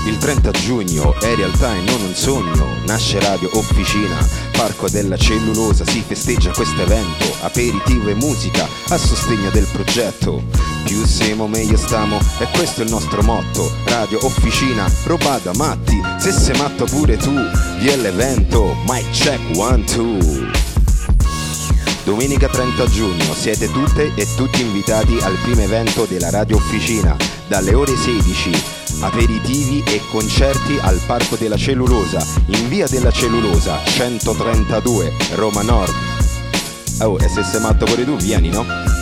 Il 30 giugno è realtà e non un sogno. Nasce Radio Officina, Parco della Cellulosa. Si festeggia questo evento, aperitivo e musica a sostegno del progetto. Più siamo meglio stiamo, e questo è il nostro motto. Radio Officina, roba da matti. Se sei matto pure tu, via l'evento. Mic check 1, 2. Domenica 30 giugno siete tutte e tutti invitati al primo evento della Radio Officina, dalle ore 16, aperitivi e concerti al Parco della Cellulosa, in via della Cellulosa 132, Roma Nord. Oh, e se sei matto pure tu, vieni, no?